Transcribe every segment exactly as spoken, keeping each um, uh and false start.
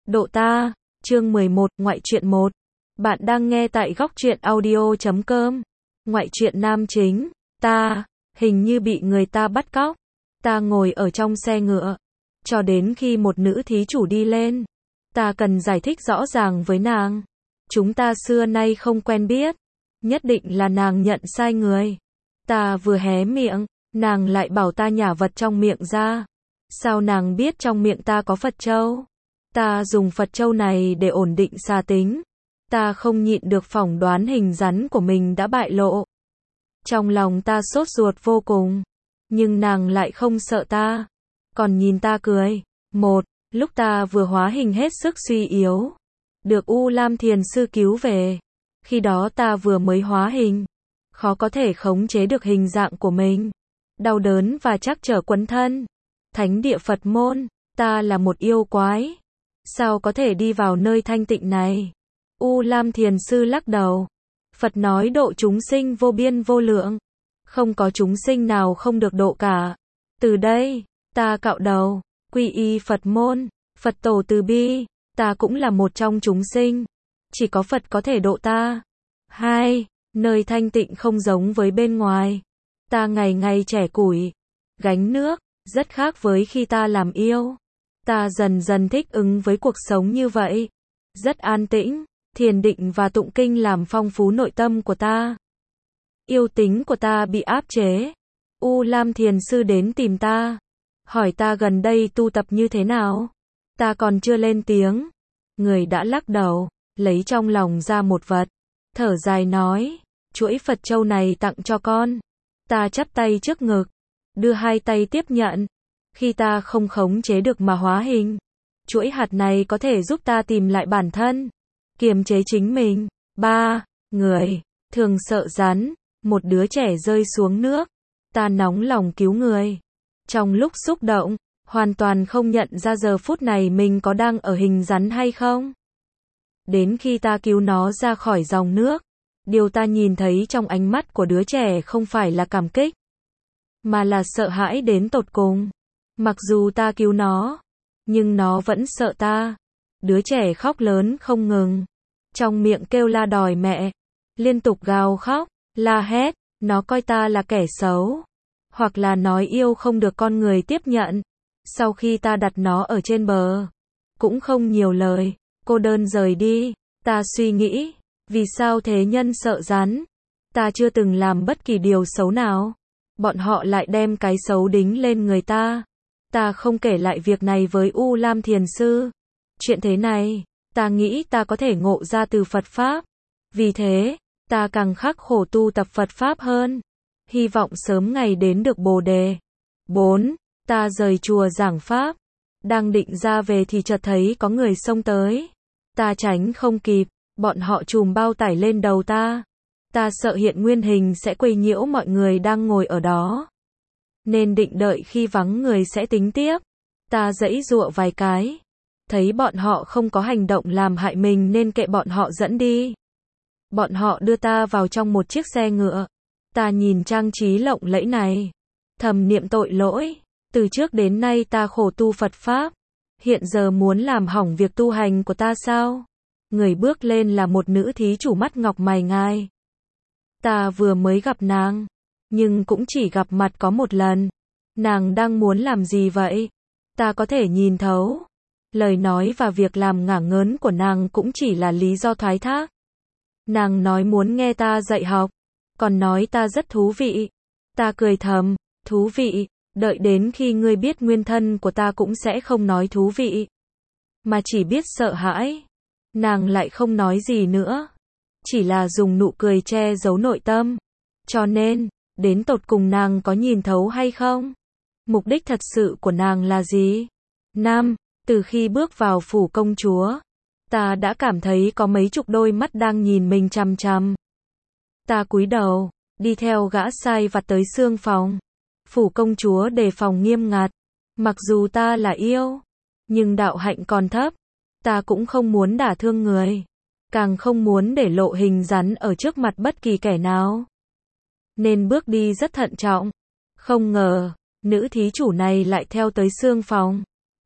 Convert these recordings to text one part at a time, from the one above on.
Độ ta, chương mười một, ngoại truyện một. Bạn đang nghe tại góc truyện audio chấm com. Ngoại truyện nam chính, ta, hình như bị người ta bắt cóc. Ta ngồi ở trong xe ngựa, cho đến khi một nữ thí chủ đi lên. Ta cần giải thích rõ ràng với nàng. Chúng ta xưa nay không quen biết. Nhất định là nàng nhận sai người. Ta vừa hé miệng, nàng lại bảo ta nhả vật trong miệng ra. Sao nàng biết trong miệng ta có Phật châu? Ta dùng Phật châu này để ổn định xà tính. Ta không nhịn được phỏng đoán hình rắn của mình đã bại lộ. Trong lòng ta sốt ruột vô cùng. Nhưng nàng lại không sợ ta. Còn nhìn ta cười. Một, lúc ta vừa hóa hình hết sức suy yếu. Được U Lam Thiền Sư cứu về. Khi đó ta vừa mới hóa hình. Khó có thể khống chế được hình dạng của mình. Đau đớn và trắc trở quấn thân. Thánh địa Phật môn, ta là một yêu quái. Sao có thể đi vào nơi thanh tịnh này? U Lam Thiền Sư lắc đầu. Phật nói độ chúng sinh vô biên vô lượng. Không có chúng sinh nào không được độ cả. Từ đây, ta cạo đầu, quy y Phật môn, Phật tổ từ bi, ta cũng là một trong chúng sinh. Chỉ có Phật có thể độ ta. Hai, nơi thanh tịnh không giống với bên ngoài. Ta ngày ngày trẻ củi, gánh nước, rất khác với khi ta làm yêu. Ta dần dần thích ứng với cuộc sống như vậy. Rất an tĩnh, thiền định và tụng kinh làm phong phú nội tâm của ta. Yêu tính của ta bị áp chế. U Lam Thiền Sư đến tìm ta. Hỏi ta gần đây tu tập như thế nào. Ta còn chưa lên tiếng. Người đã lắc đầu, lấy trong lòng ra một vật. Thở dài nói, chuỗi Phật châu này tặng cho con. Ta chắp tay trước ngực. Đưa hai tay tiếp nhận. Khi ta không khống chế được mà hóa hình, chuỗi hạt này có thể giúp ta tìm lại bản thân, kiềm chế chính mình. Ba, người, thường sợ rắn, một đứa trẻ rơi xuống nước. Ta nóng lòng cứu người. Trong lúc xúc động, hoàn toàn không nhận ra giờ phút này mình có đang ở hình rắn hay không. Đến khi ta cứu nó ra khỏi dòng nước, điều ta nhìn thấy trong ánh mắt của đứa trẻ không phải là cảm kích, mà là sợ hãi đến tột cùng. Mặc dù ta cứu nó, nhưng nó vẫn sợ ta. Đứa trẻ khóc lớn không ngừng. Trong miệng kêu la đòi mẹ. Liên tục gào khóc, la hét. Nó coi ta là kẻ xấu. Hoặc là nói yêu không được con người tiếp nhận. Sau khi ta đặt nó ở trên bờ, cũng không nhiều lời, cô đơn rời đi. Ta suy nghĩ, vì sao thế nhân sợ rắn? Ta chưa từng làm bất kỳ điều xấu nào. Bọn họ lại đem cái xấu đính lên người ta. Ta không kể lại việc này với U Lam Thiền Sư. Chuyện thế này, ta nghĩ ta có thể ngộ ra từ Phật Pháp. Vì thế, ta càng khắc khổ tu tập Phật Pháp hơn. Hy vọng sớm ngày đến được Bồ Đề. Bốn, ta rời chùa giảng Pháp. Đang định ra về thì chợt thấy có người xông tới. Ta tránh không kịp, bọn họ trùm bao tải lên đầu ta. Ta sợ hiện nguyên hình sẽ quấy nhiễu mọi người đang ngồi ở đó. Nên định đợi khi vắng người sẽ tính tiếp. Ta giãy giụa vài cái. Thấy bọn họ không có hành động làm hại mình nên kệ bọn họ dẫn đi. Bọn họ đưa ta vào trong một chiếc xe ngựa. Ta nhìn trang trí lộng lẫy này. Thầm niệm tội lỗi. Từ trước đến nay ta khổ tu Phật Pháp. Hiện giờ muốn làm hỏng việc tu hành của ta sao? Người bước lên là một nữ thí chủ mắt ngọc mày ngai. Ta vừa mới gặp nàng. Nhưng cũng chỉ gặp mặt có một lần. Nàng đang muốn làm gì vậy? Ta có thể nhìn thấu. Lời nói và việc làm ngả ngớn của nàng cũng chỉ là lý do thoái thác. Nàng nói muốn nghe ta dạy học. Còn nói ta rất thú vị. Ta cười thầm, thú vị, đợi đến khi ngươi biết nguyên thân của ta cũng sẽ không nói thú vị. Mà chỉ biết sợ hãi. Nàng lại không nói gì nữa. Chỉ là dùng nụ cười che giấu nội tâm. Cho nên, đến tột cùng nàng có nhìn thấu hay không? Mục đích thật sự của nàng là gì? Năm, từ khi bước vào phủ công chúa, ta đã cảm thấy có mấy chục đôi mắt đang nhìn mình chằm chằm. Ta cúi đầu, đi theo gã sai vặt tới xương phòng. Phủ công chúa đề phòng nghiêm ngặt. Mặc dù ta là yêu, nhưng đạo hạnh còn thấp. Ta cũng không muốn đả thương người. Càng không muốn để lộ hình rắn ở trước mặt bất kỳ kẻ nào. Nên bước đi rất thận trọng. Không ngờ, nữ thí chủ này lại theo tới xương phòng.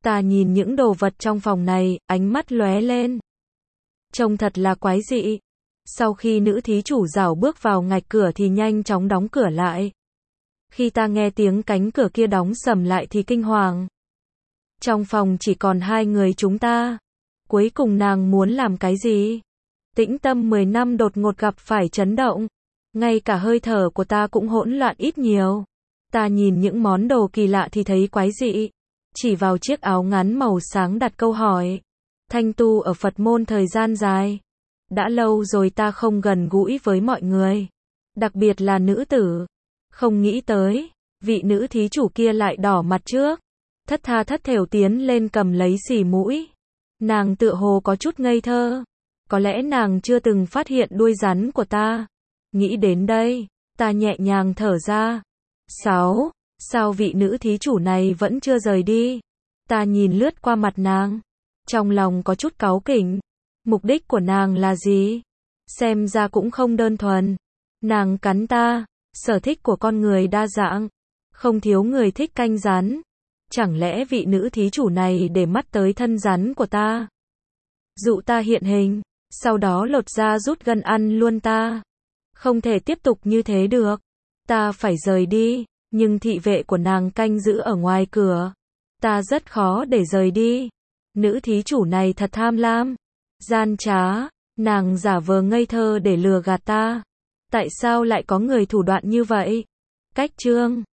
Ta nhìn những đồ vật trong phòng này, ánh mắt lóe lên. Trông thật là quái dị. Sau khi nữ thí chủ rảo bước vào ngạch cửa thì nhanh chóng đóng cửa lại. Khi ta nghe tiếng cánh cửa kia đóng sầm lại thì kinh hoàng. Trong phòng chỉ còn hai người chúng ta. Cuối cùng nàng muốn làm cái gì? Tĩnh tâm mười năm đột ngột gặp phải chấn động. Ngay cả hơi thở của ta cũng hỗn loạn ít nhiều. Ta nhìn những món đồ kỳ lạ thì thấy quái dị. Chỉ vào chiếc áo ngắn màu sáng đặt câu hỏi. Thanh tu ở Phật môn thời gian dài. Đã lâu rồi ta không gần gũi với mọi người. Đặc biệt là nữ tử. Không nghĩ tới, vị nữ thí chủ kia lại đỏ mặt trước. Thất tha thất thểu tiến lên cầm lấy xì mũi. Nàng tựa hồ có chút ngây thơ. Có lẽ nàng chưa từng phát hiện đuôi rắn của ta. Nghĩ đến đây, ta nhẹ nhàng thở ra. Sáu, sao vị nữ thí chủ này vẫn chưa rời đi? Ta nhìn lướt qua mặt nàng. Trong lòng có chút cáu kỉnh. Mục đích của nàng là gì? Xem ra cũng không đơn thuần. Nàng cắn ta. Sở thích của con người đa dạng. Không thiếu người thích canh rắn. Chẳng lẽ vị nữ thí chủ này để mắt tới thân rắn của ta? Dụ ta hiện hình. Sau đó lột ra rút gân ăn luôn ta. Không thể tiếp tục như thế được. Ta phải rời đi. Nhưng thị vệ của nàng canh giữ ở ngoài cửa. Ta rất khó để rời đi. Nữ thí chủ này thật tham lam. Gian trá. Nàng giả vờ ngây thơ để lừa gạt ta. Tại sao lại có người thủ đoạn như vậy? Cách chương